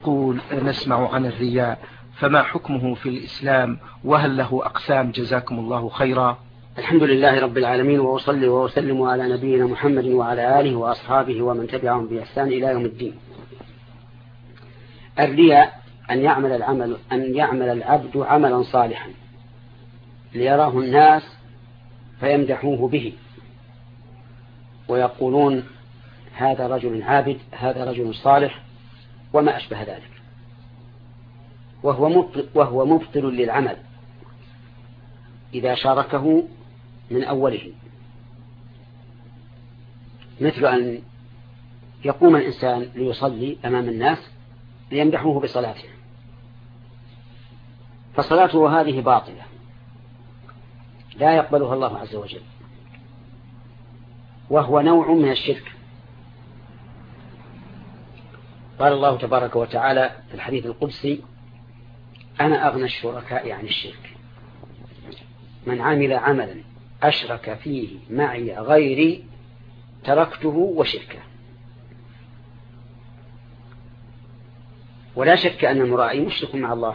يقول نسمع عن الرياء، فما حكمه في الإسلام وهل له أقسام؟ جزاكم الله خيرا. الحمد لله رب العالمين، وأصلي وأسلم على نبينا محمد وعلى آله وأصحابه ومن تبعهم بإحسان إلى يوم الدين. الرياء أن يعمل العبد عملا صالحا ليراه الناس فيمدحوه به ويقولون هذا رجل عابد، هذا رجل صالح، وما أشبه ذلك، وهو مبطل للعمل إذا شاركه من أوله، مثل أن يقوم الإنسان ليصلي أمام الناس ليمدحوه بصلاته، فصلاته هذه باطلة لا يقبلها الله عز وجل، وهو نوع من الشرك. قال الله تبارك وتعالى في الحديث القدسي: أنا أغنى الشركاء عن الشرك، من عمل عملا أشرك فيه معي غيري تركته وشركه. ولا شك أن المرائي مشرك مع الله،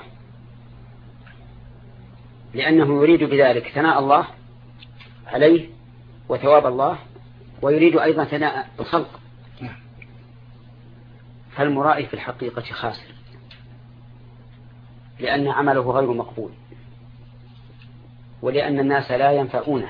لأنه يريد بذلك ثناء الله عليه وثواب الله، ويريد أيضا ثناء الخلق، فالمرائي في الحقيقة خاسر، لأن عمله غير مقبول، ولأن الناس لا ينفعونه،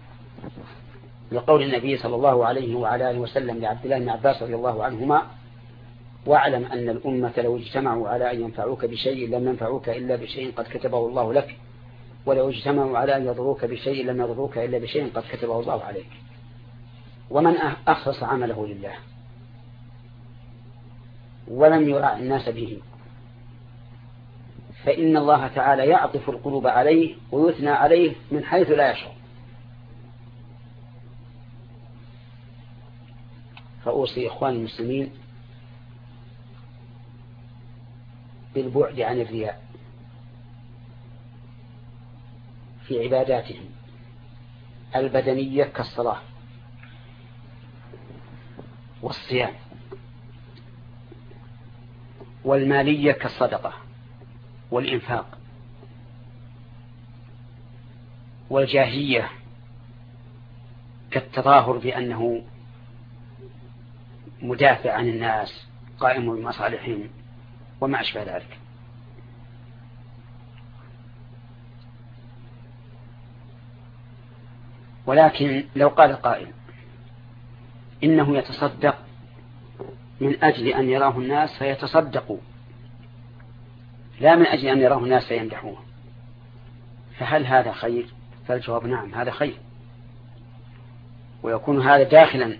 لقول النبي صلى الله عليه وعلى آله وسلم لعبد الله بن عباس رضي الله عنهما: واعلم أن الأمة لو اجتمعوا على أن ينفعوك بشيء لم ينفعوك إلا بشيء قد كتبه الله لك، ولو اجتمعوا على أن يضروك بشيء لم يضروك إلا بشيء قد كتبه الله عليك. ومن أخلص عمله لله ولم يراعي الناس به فإن الله تعالى يعطف القلوب عليه ويثنى عليه من حيث لا يشعر. فأوصي إخوان المسلمين بالبعد عن الرياء في عباداتهم البدنية كالصلاة والصيام، والمالية كالصدقة والإنفاق، والجاهية كالتظاهر بأنه مدافع عن الناس قائم بمصالحهم وما أشبه ذلك. ولكن لو قال قائل إنه يتصدق من أجل أن يراه الناس فيتصدقوا لا من أجل أن يراه الناس فيمدحوه، فهل هذا خير؟ فالجواب نعم، هذا خير، ويكون هذا داخلا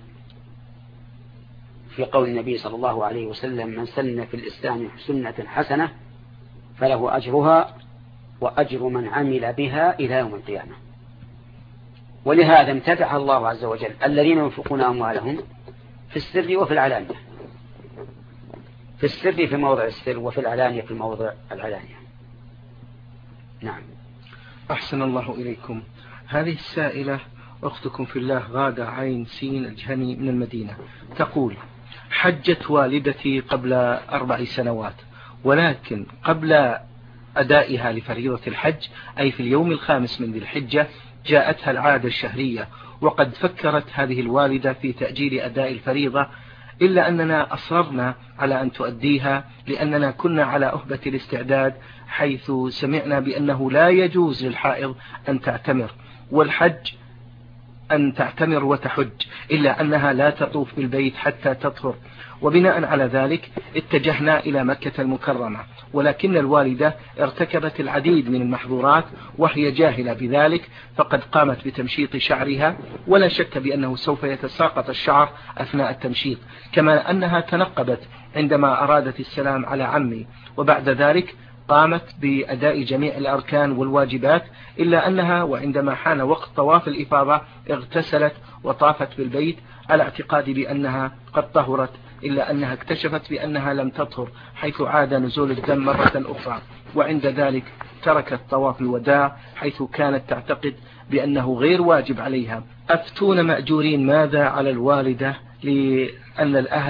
في قول النبي صلى الله عليه وسلم: من سن في الإسلام سنة حسنة فله أجرها وأجر من عمل بها إلى يوم القيامة. ولهذا امتدح الله عز وجل الذين ينفقون أموالهم في السر وفي العلانية، في السر في موضع السر، وفي العلانية في موضع العلانية. نعم. أحسن الله إليكم. هذه السائلة أختكم في الله غادة عين سين الجهني من المدينة تقول: حجت والدتي قبل 4 سنوات، ولكن قبل أدائها لفريضة الحج أي في اليوم 5 من ذي الحجة جاءتها العادة الشهرية، وقد فكرت هذه الوالدة في تأجيل أداء الفريضة، إلا أننا أصررنا على أن تؤديها لأننا كنا على أهبة الاستعداد، حيث سمعنا بأنه لا يجوز للحائض أن تعتمر، والحج أن تعتمر وتحج، إلا أنها لا تطوف بالبيت حتى تطهر. وبناء على ذلك اتجهنا إلى مكة المكرمة، ولكن الوالدة ارتكبت العديد من المحظورات وهي جاهلة بذلك، فقد قامت بتمشيط شعرها، ولا شك بأنه سوف يتساقط الشعر أثناء التمشيط، كما أنها تنقبت عندما أرادت السلام على عمي، وبعد ذلك قامت بأداء جميع الأركان والواجبات، إلا أنها وعندما حان وقت طواف الإفاضة اغتسلت وطافت بالبيت على اعتقاد بأنها قد طهرت، إلا أنها اكتشفت بأنها لم تطهر، حيث عاد نزول الدم مرة أخرى، وعند ذلك تركت طواف الوداع حيث كانت تعتقد بأنه غير واجب عليها. أفتون مأجورين ماذا على الوالدة لأن الأهل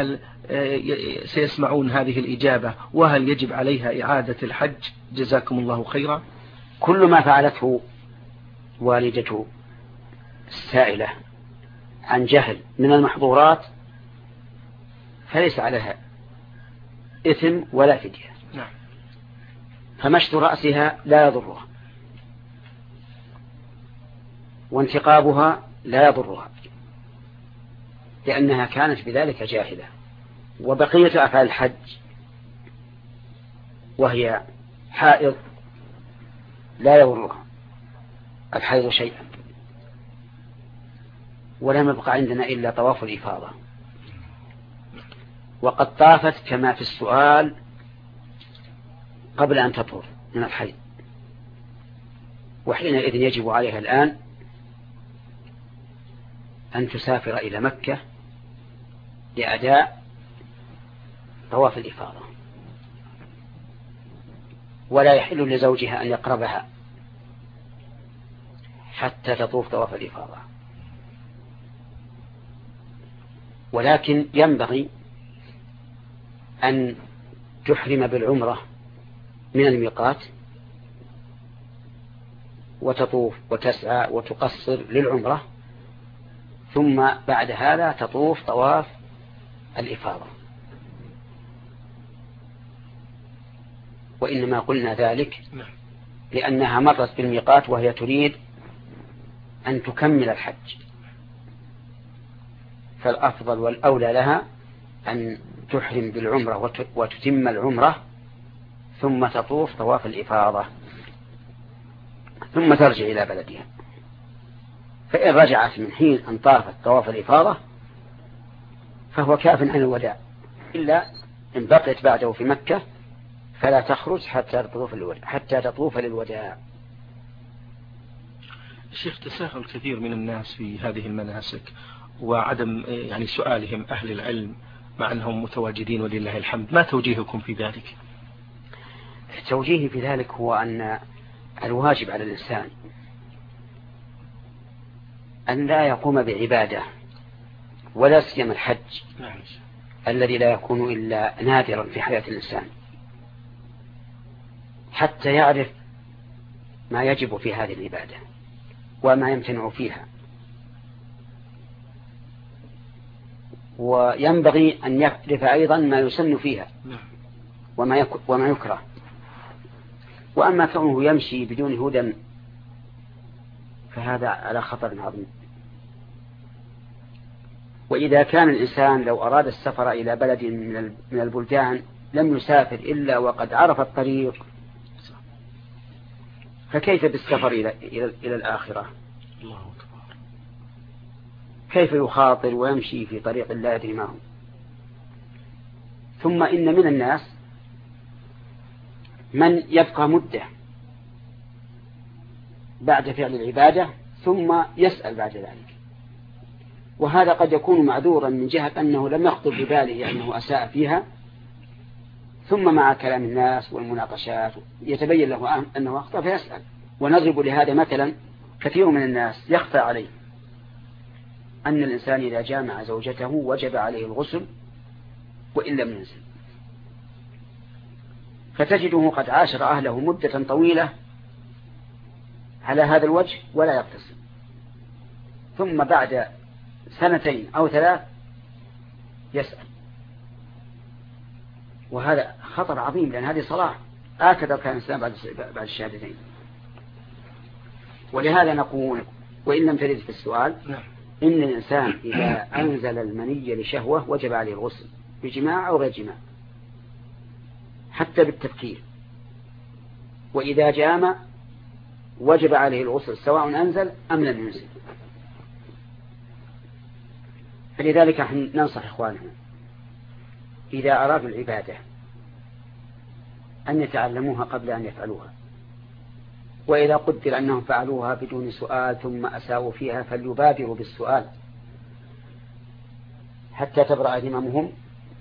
سيسمعون هذه الإجابة، وهل يجب عليها إعادة الحج؟ جزاكم الله خيرا. كل ما فعلته والدة السائلة عن جهل من المحظورات فليس عليها إثم ولا فدية. نعم. فمشط رأسها لا يضرها، وانتقابها لا يضرها، لأنها كانت بذلك جاهلة. وبقية أفعال الحج وهي حائض لا يضرها الحيض شيئا. ولم يبقى عندنا إلا طواف الإفاضة، وقد طافت كما في السؤال قبل أن تطهر من الحيض، وحينئذ يجب عليها الآن أن تسافر إلى مكة لأداء طواف الإفاضة، ولا يحل لزوجها أن يقربها حتى تطوف طواف الإفاضة. ولكن ينبغي أن تحرم بالعمرة من الميقات وتطوف وتسعى وتقصر للعمرة، ثم بعد هذا تطوف طواف الإفاضة. وإنما قلنا ذلك لأنها مرت بالميقات وهي تريد أن تكمل الحج، فالأفضل والأولى لها أن تحرم بالعمرة وتتم العمرة ثم تطوف طواف الإفاضة ثم ترجع إلى بلدها. فإن رجعت من حين أن طافت طواف الإفاضة فهو كاف عن الوداع، إلا إن بقيت بعده في مكة فلا تخرج حتى تطوف للوداع. الشيخ، تساهل كثير من الناس في هذه المناسك وعدم سؤالهم أهل العلم مع أنهم متواجدين ولله الحمد، ما توجيهكم في ذلك؟ توجيهي في ذلك هو أن الواجب على الإنسان أن لا يقوم بعبادة ولا سيما الحج الذي لا يكون إلا نادرا في حياة الإنسان، حتى يعرف ما يجب في هذه العبادة وما يمتنع فيها. وينبغي أن يعرف أيضا ما يسن فيها وما يكره. وأما كونه يمشي بدون هدى فهذا على خطر عظيم. وإذا كان الإنسان لو أراد السفر إلى بلد من البلدان لم يسافر إلا وقد عرف الطريق، فكيف بالسفر إلى الآخرة؟ الله أكبر. كيف يخاطر ويمشي في طريق لا يدري ما هو؟ ثم إن من الناس من يبقى مدة بعد فعل العبادة ثم يسأل بعد ذلك، وهذا قد يكون معذورا من جهة أنه لم يخطر بباله أنه أساء فيها، ثم مع كلام الناس والمناقشات يتبين له أنه أخطأ فيسأل. ونضرب لهذا مثلا، كثير من الناس يخفى عليه أن الإنسان إذا جامع زوجته وجب عليه الغسل وإن لم ينزل، فتجده قد عاشر أهله مدة طويلة على هذا الوجه ولا يغتسل، ثم بعد 2 أو 3 يسأل. وهذا خطر عظيم، لأن هذه صلاة هكذا كان الإنسان بعد الشهادتين. ولهذا نقول وإن لم ترد في السؤال إن الإنسان إذا أنزل المني لشهوة وجب عليه الغسل بجماع أو غير جماع حتى بالتفكير، وإذا جامع وجب عليه الغسل سواء أنزل أم لم ينزل. فلذلك نحن ننصح إخواننا إذا أرادوا العبادة أن يتعلموها قبل أن يفعلوها، وإذا قدر أنهم فعلوها بدون سؤال ثم أساءوا فيها فليبادروا بالسؤال حتى تبرأ ذممهم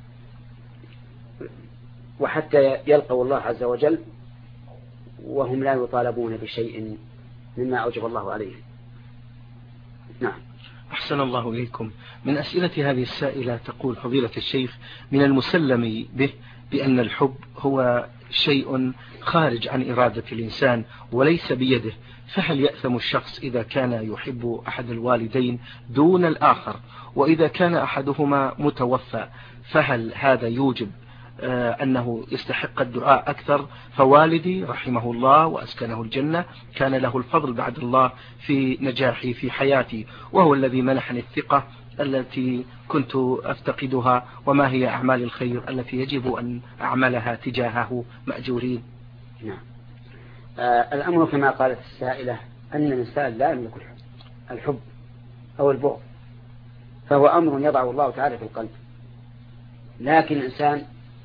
وحتى يلقوا الله عز وجل وهم لا يطالبون بشيء مما أوجب الله عليه. نعم. أحسن الله إليكم. من أسئلة هذه السائلة تقول: فضيلة الشيخ، من المسلم به بأن الحب هو شيء خارج عن إرادة الإنسان وليس بيده، فهل يأثم الشخص إذا كان يحب أحد الوالدين دون الآخر؟ وإذا كان أحدهما متوفى فهل هذا يوجب أنه يستحق الدعاء أكثر؟ فوالدي رحمه الله وأسكنه الجنة كان له الفضل بعد الله في نجاحي في حياتي، وهو الذي منحني الثقة التي كنت أفتقدها. وما هي أعمال الخير التي يجب أن أعملها تجاهه مأجورين؟ نعم. الأمر كما قالت السائلة أن الإنسان لا يملك الحب أو البغض، فهو أمر يضعه الله تعالى في القلب، لكن الإنسان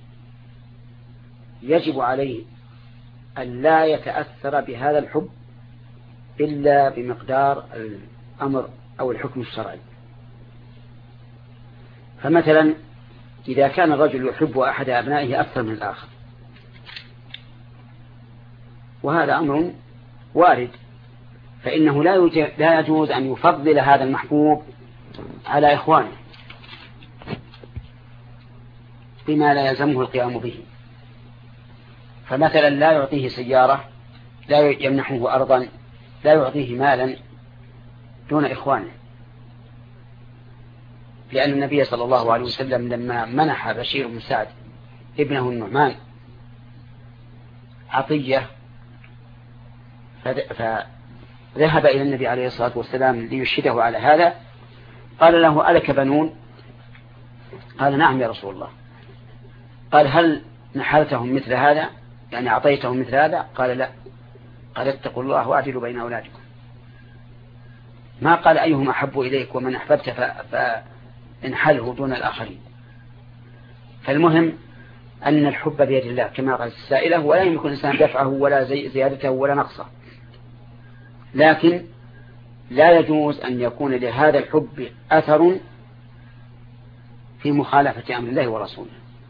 يجب عليه أن لا يتأثر بهذا الحب إلا بمقدار الأمر أو الحكم الشرعي. فمثلا إذا كان الرجل يحب أحد أبنائه أكثر من الآخر، وهذا أمر وارد، فإنه لا يجوز أن يفضل هذا المحبوب على إخوانه بما لا يلزمه القيام به. فمثلا لا يعطيه سيارة، لا يمنحه أرضا، لا يعطيه مالا دون إخوانه، لأن النبي صلى الله عليه وسلم لما منح بشير بن سعد ابنه النعمان عطية فذهب إلى النبي عليه الصلاة والسلام ليشهده على هذا، قال له: ألك بنون؟ قال: نعم يا رسول الله. قال: هل نحلتهم مثل هذا، يعني أعطيتهم مثل هذا؟ قال: لا. قال: اتقوا الله واعدلوا بين أولادكم. ما قال أيهم أحب إليك ومن أحببت فانحله دون الآخرين. فالمهم أن الحب بيد الله كما قال السائلة، ولا يمكن الإنسان دفعه ولا زيادته ولا نقصه، لكن لا يجوز أن يكون لهذا الحب أثر في مخالفة أمر الله ورسوله.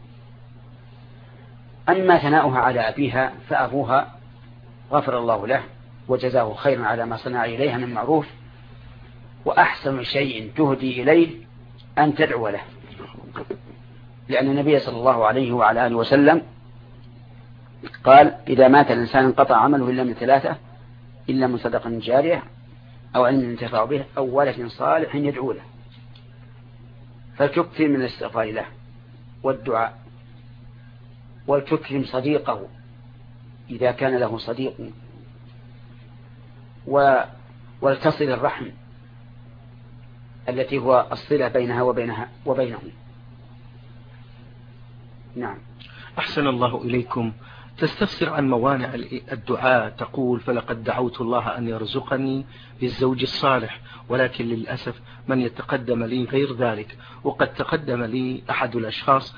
أما ثناؤها على أبيها فأبوها غفر الله له وجزاه خيرا على ما صنع إليها من معروف، وأحسن شيء تهدي إليه أن تدعو له، لأن النبي صلى الله عليه وعلى آله وسلم قال: إذا مات الإنسان انقطع عمله إلا من ثلاثة: إلا من صدقة جارية أو علم ينتفع به أو ولد صالح يدعو له. فلتكثر من الاستغفار له والدعاء، ولتكرم صديقه إذا كان له صديق، ولتصل الرحم التي هو الصلة بينها وبينه. نعم. أحسن الله إليكم. تستفسر عن موانع الدعاء، تقول: فلقد دعوت الله أن يرزقني بالزوج الصالح، ولكن للأسف من يتقدم لي غير ذلك، وقد تقدم لي أحد الأشخاص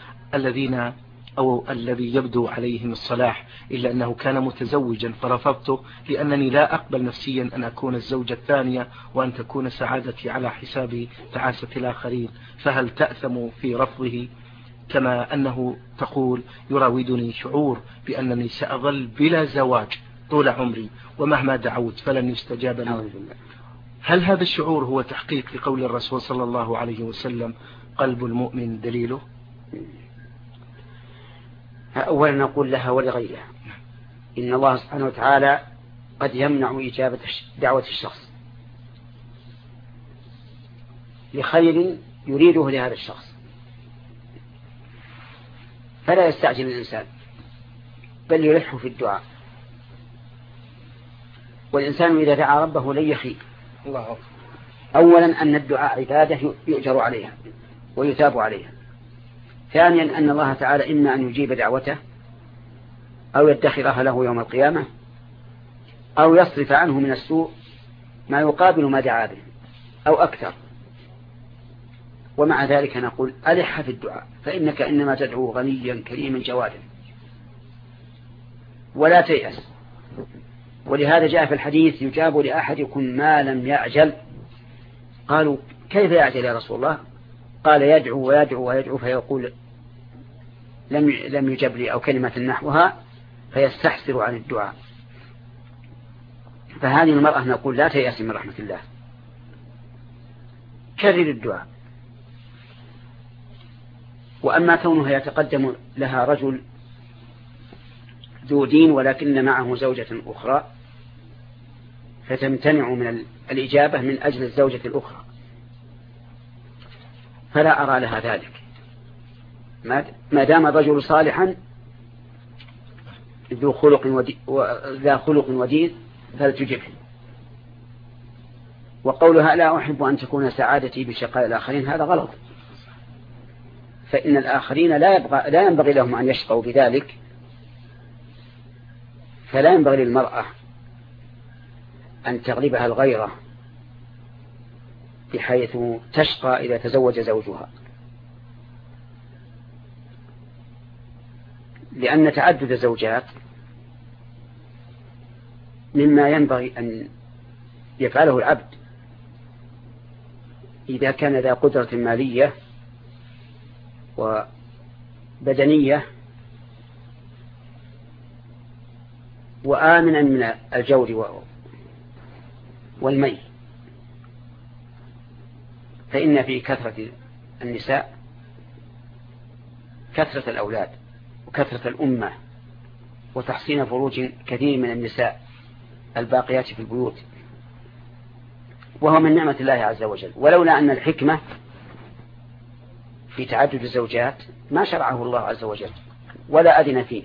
الذي يبدو عليهم الصلاح، إلا أنه كان متزوجا فرفضته، لأنني لا أقبل نفسيا أن أكون الزوجة الثانية وأن تكون سعادتي على حساب تعاسة الآخرين، فهل تأثم في رفضه؟ كما أنه تقول: يراودني شعور بأنني سأظل بلا زواج طول عمري ومهما دعوت فلن يستجاب لي. هل هذا الشعور هو تحقيق لقول الرسول صلى الله عليه وسلم: قلب المؤمن دليله؟ أولا نقول لها ولغيرها إن الله سبحانه وتعالى قد يمنع إجابة دعوة الشخص لخير يريده لهذا الشخص، فلا يستعجل الإنسان بل يلح في الدعاء. والإنسان إذا دعا ربه لن يخيب. أولا أن الدعاء عبادة يؤجر عليها ويثاب عليها. ثانيا أن الله تعالى إما أن يجيب دعوته أو يدخرها له يوم القيامة أو يصرف عنه من السوء ما يقابل ما دعا به أو أكثر. ومع ذلك نقول: ألح في الدعاء، فإنك إنما تدعو غنيا كريما جوادا، ولا تيأس. ولهذا جاء في الحديث: يجاب لأحدكم ما لم يعجل. قالوا: كيف يعجل يا رسول الله؟ قال: يدعو ويدعو ويدعو فيقول لم يجب لي، أو كلمة نحوها، فيستحسر عن الدعاء. فهذه المرأة نقول لا تيأس من رحمة الله، كرر الدعاء. وأما كونها يتقدم لها رجل ذو دين ولكن معه زوجة أخرى فتمتنع من الإجابة من أجل الزوجة الأخرى، فلا أرى لها ذلك ما دام الرجل صالحا ذا خلق ودين فلتجبه. وقولها لا أحب أن تكون سعادتي بشقاء الآخرين هذا غلط، فإن الآخرين لا ينبغي لهم أن يشقوا بذلك، فلا ينبغي للمرأة أن تغلبها الغيرة بحيث تشقى إذا تزوج زوجها، لأن تعدد الزوجات مما ينبغي أن يفعله العبد إذا كان ذا قدرة مالية وبدنية وآمنا من الجور والمي. فإن في كثرة النساء كثرة الأولاد وكثرة الأمة وتحسين فروج كثير من النساء الباقيات في البيوت، وهو من نعمة الله عز وجل. ولولا أن الحكمة في تعدد الزوجات ما شرعه الله عز وجل ولا أذن فيه.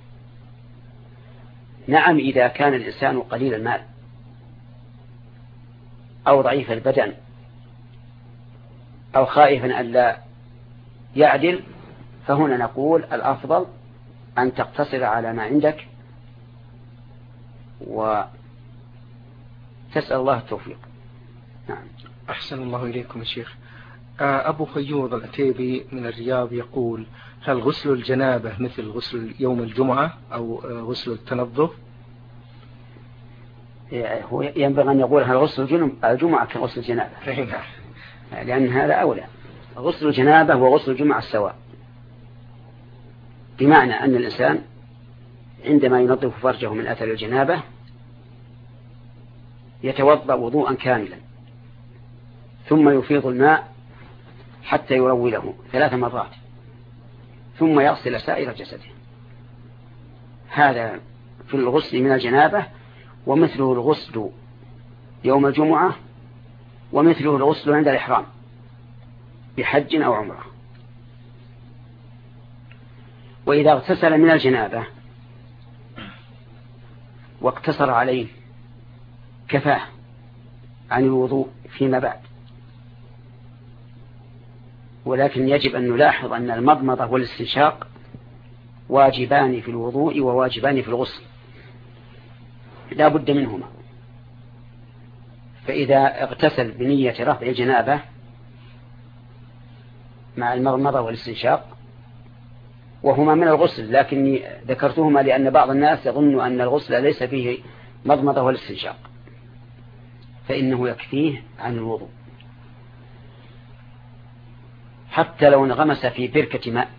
نعم إذا كان الإنسان قليل المال أو ضعيف البدن أو خائفا أن لا يعدل، فهنا نقول الأفضل أن تقتصر على ما عندك وتسأل الله التوفيق. نعم. أحسن الله إليكم يا شيخ. أبو خيوض العتيبي من الرياض يقول: هل غسل الجنابة مثل غسل يوم الجمعة أو غسل التنظف؟ هو ينبغي أن يقول هل غسل الجمعة كغسل الجنابة، لأن هذا أولى. غسل الجنابة وغسل الجمعة السواء، بمعنى أن الإنسان عندما ينظف فرجه من أثر الجنابة يتوضأ وضوءا كاملا ثم يفيض الماء حتى يروله 3 مرات ثم يغسل سائر جسده. هذا في الغسل من الجنابة، ومثله الغسل يوم الجمعة، ومثله الغسل عند الإحرام بحج أو عمرة. وإذا اغتسل من الجنابة واقتصر عليه كفاه عن الوضوء فيما بعد. ولكن يجب أن نلاحظ أن المضمضة والاستنشاق واجبان في الوضوء وواجبان في الغسل، لا بد منهما. فإذا اغتسل بنية رفع الجنابة مع المضمضة والاستنشاق وهما من الغسل، لكني ذكرتهما لأن بعض الناس يظن أن الغسل ليس فيه مضمضة والاستنشاق، فإنه يكفيه عن الوضوء. حتى لو انغمس في بركة ماء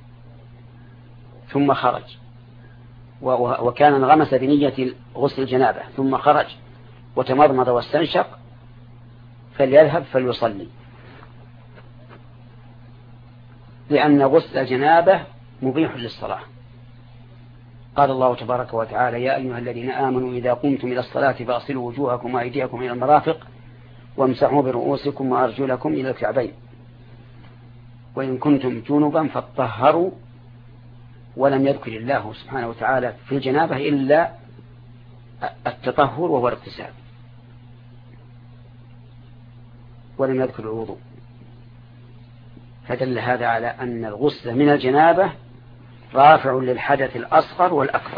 ثم خرج، وكان انغمس بنية غسل الجنابة ثم خرج وتمضمض واستنشق، فليذهب فليصلي، لأن غسل الجنابة مبيح للصلاة. قال الله تبارك وتعالى: يا أيها الذين آمنوا إذا قمتم إلى الصلاة فاغسلوا وجوهكم وأيديكم إلى المرافق وامسحوا برؤوسكم وأرجلكم إلى الكعبين وإن كنتم جنبا فاطهروا. ولم يذكر الله سبحانه وتعالى في الجنابة إلا التطهر وهو الاغتسال، ولم يذكر الوضوء، فدل هذا على أن الغسل من الجنابة رافع للحدث الأصغر والأكبر.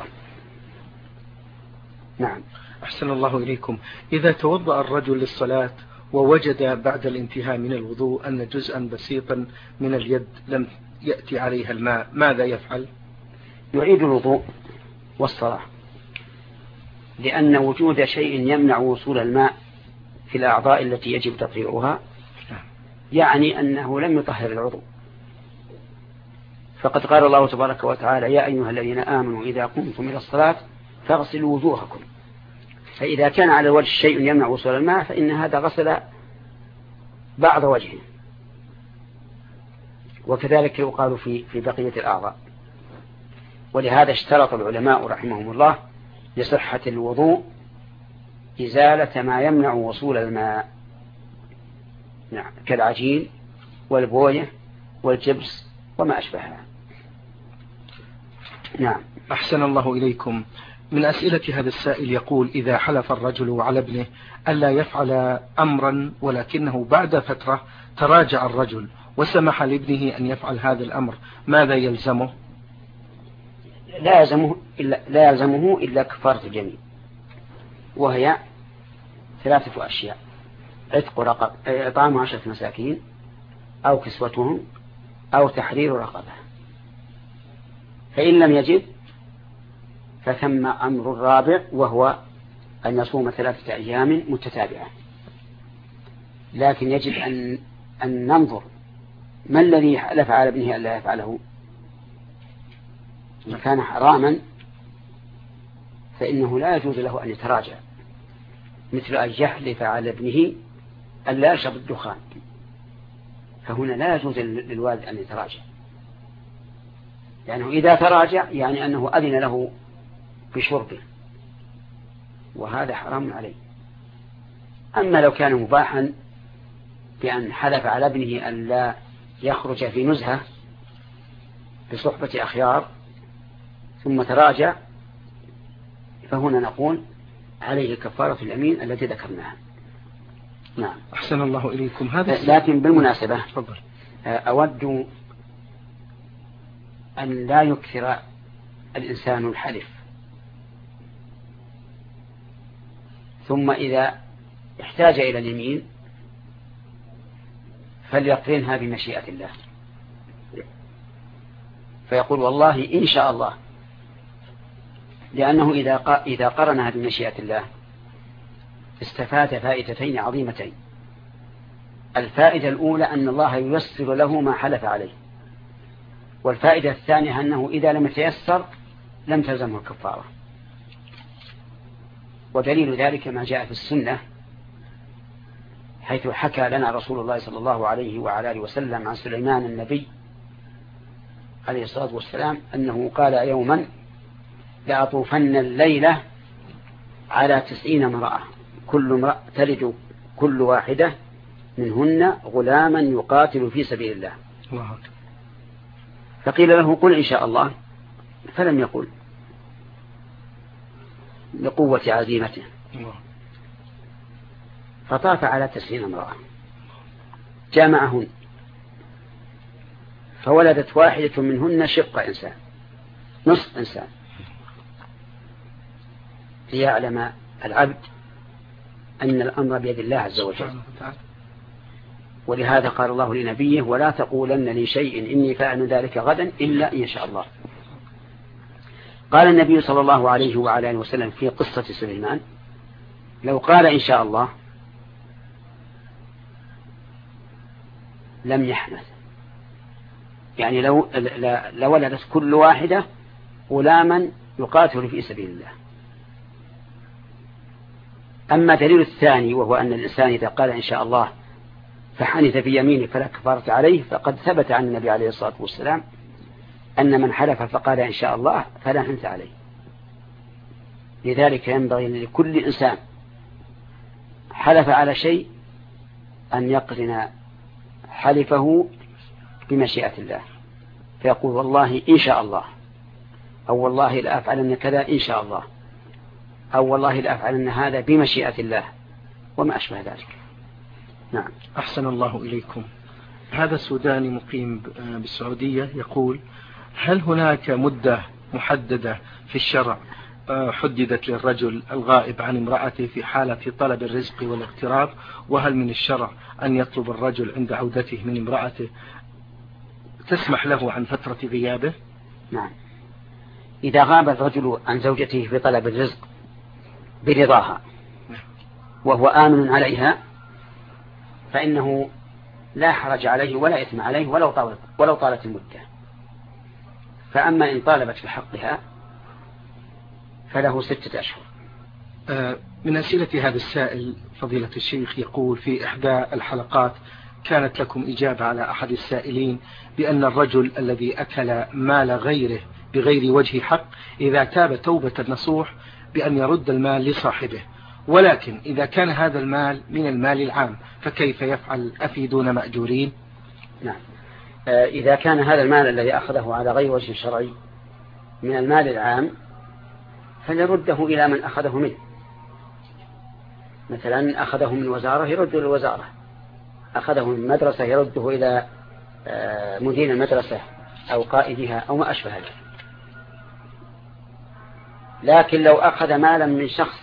نعم. أحسن الله إليكم. إذا توضأ الرجل للصلاة ووجد بعد الانتهاء من الوضوء أن جزءا بسيطا من اليد لم يأتي عليها الماء، ماذا يفعل؟ يعيد الوضوء والصلاة، لأن وجود شيء يمنع وصول الماء في الأعضاء التي يجب تطهيرها يعني أنه لم يطهر العضو. فقد قال الله تبارك وتعالى: يا أيها الذين آمنوا إذا قمتم إلى الصلاة فاغسلوا وجوهكم. فإذا كان على الوجه شيء يمنع وصول الماء فإن هذا غسل بعض وجهه. وكذلك يقال في بقية الأعضاء. ولهذا اشترط العلماء رحمهم الله لصحة الوضوء إزالة ما يمنع وصول الماء كالعجين والبوية والجبس وما أشبهها. نعم. أحسن الله إليكم. من أسئلة هذا السائل يقول: إذا حلف الرجل على ابنه ألا يفعل أمرا ولكنه بعد فترة تراجع الرجل وسمح لابنه أن يفعل هذا الأمر، ماذا يلزمه؟ لا يلزمه إلا كفارة اليمين، وهي 3 أشياء: إطعام 10 مساكين أو كسوتهم أو تحرير رقبة. فإن لم يجد فثم أمر الرابع، وهو أن يصوم 3 أيام متتابعة. لكن يجب أن ننظر ما الذي حلف على ابنه ألا يفعله. إن كان حراما فإنه لا يجوز له أن يتراجع، مثل أن يحلف على ابنه ألا يشرب الدخان، فهنا لا يجوز للوالد أن يتراجع، لأنه إذا تراجع يعني أنه أذن له بشربه، وهذا حرام عليه. أما لو كان مباحا بأن حلف على ابنه أن لا يخرج في نزهة بصحبة أخيار ثم تراجع، فهنا نقول عليه كفارة اليمين التي ذكرناها. نعم. أحسن الله إليكم. لكن بالمناسبة أود أن لا يكثر الإنسان الحلف، ثم إذا احتاج إلى اليمين فليقرنها بمشيئة الله، فيقول والله إن شاء الله، لأنه إذا قرنها بمشيئة الله استفاد فائدتين عظيمتين. الفائدة الأولى أن الله ييسر له ما حلف عليه، والفائدة الثانية أنه إذا لم يتيسر لم تلزمه الكفارة. ودليل ذلك ما جاء في السنة، حيث حكى لنا رسول الله صلى الله عليه وعلى آله وسلم عن سليمان النبي عليه الصلاة والسلام أنه قال يوما: لأطوفن الليلة على 90 امرأة كل امرأة تلد كل واحدة منهن غلاما يقاتل في سبيل الله. فقيل له: قل إن شاء الله، فلم يقل لقوة عزيمته، فطاف على 90 امرأة جامعهن، فولدت واحدة منهن شق إنسان، نصف إنسان، ليعلم العبد أن الأمر بيد الله عز وجل. ولهذا قال الله لنبيه: ولا تقولن لشيء إني فاعل ذلك غدا إلا إن شاء الله. قال النبي صلى الله عليه وعلى آله وسلم في قصة سليمان: لو قال إن شاء الله لم يحنث، يعني لو ولدت كل واحدة غلاما يقاتل في سبيل الله. أما دليل الثاني، وهو أن الإنسان إذا قال إن شاء الله فحنث في يمينه فلا كفارة عليه، فقد ثبت عن النبي عليه الصلاة والسلام أن من حلف فقال إن شاء الله فلا حنث عليه. لذلك ينبغي لكل إنسان حلف على شيء أن يقرن حلفه بمشيئة الله، فيقول والله إن شاء الله، أو والله لأفعلن كذا إن شاء الله، أو والله لأفعلن هذا بمشيئة الله، وما أشبه ذلك. نعم. أحسن الله إليكم. هذا السوداني مقيم بالسعودية يقول: هل هناك مدة محددة في الشرع حددت للرجل الغائب عن امرأته في حالة طلب الرزق والاغتراب؟ وهل من الشرع أن يطلب الرجل عند عودته من امرأته تسمح له عن فترة غيابه؟ نعم. إذا غاب الرجل عن زوجته في طلب الرزق برضاها وهو آمن عليها فإنه لا حرج عليه ولا إثم عليه ولو طالت المدة. فأما إن طالبت في حقها فله 6 أشهر. من أسئلة هذا السائل فضيلة الشيخ يقول: في إحدى الحلقات كانت لكم إجابة على أحد السائلين بأن الرجل الذي أكل مال غيره بغير وجه حق إذا تاب توبة نصوح بأن يرد المال لصاحبه، ولكن إذا كان هذا المال من المال العام فكيف يفعل؟ أفيدون مأجورين. نعم، إذا كان هذا المال الذي أخذه على غير وجه شرعي من المال العام فليرده إلى من أخذه منه. مثلا أخذه من وزارة يرده للوزارة، أخذه من مدرسة يرده إلى مدير المدرسة أو قائدها أو ما أشبه ذلك. لكن لو أخذ مالا من شخص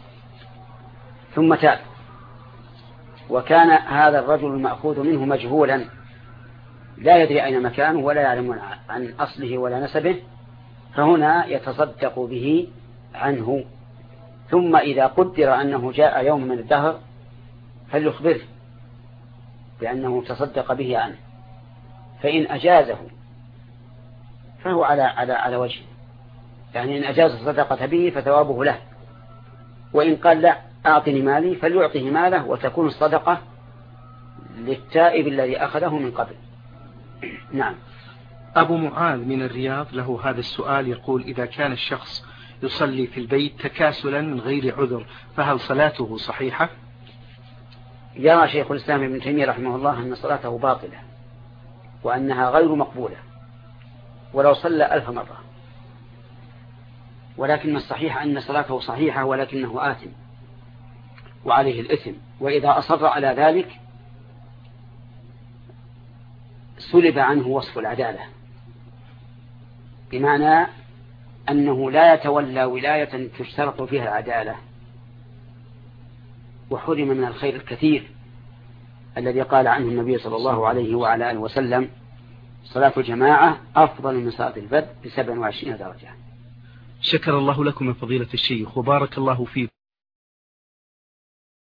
ثم تاب وكان هذا الرجل المأخوذ منه مجهولا لا يدري أين مكانه ولا يعلم عن أصله ولا نسبه، فهنا يتصدق به عنه، ثم إذا قدر أنه جاء يوم من الدهر فليخبره بأنه تصدق به عنه، فإن أجازه فهو على وجهه، يعني إن أجاز الصدقة به فثوابه له، وإن قال لا أعطني مالي فليعطه ماله وتكون الصدقة للتائب الذي أخذه من قبل. نعم. أبو معاذ من الرياض له هذا السؤال، يقول: إذا كان الشخص يصلي في البيت تكاسلا من غير عذر فهل صلاته صحيحة؟ يرى شيخ الإسلام ابن تيمية رحمه الله أن صلاته باطلة وأنها غير مقبولة ولو صلى 1000 مرة، ولكن الصحيح أن صلاته صحيحة ولكنه آثم وعليه الإثم، وإذا أصر على ذلك سلب عنه وصف العدالة، بمعنى أنه لا يتولى ولاية تشترط فيها العدالة، وحرم من الخير الكثير الذي قال عنه النبي صلى الله عليه وعلى آله وسلم: صلاة الجماعة أفضل من صلاة الفرد ب27 درجة. شكر الله لكم يا فضيلة الشيخ وبارك الله فيكم.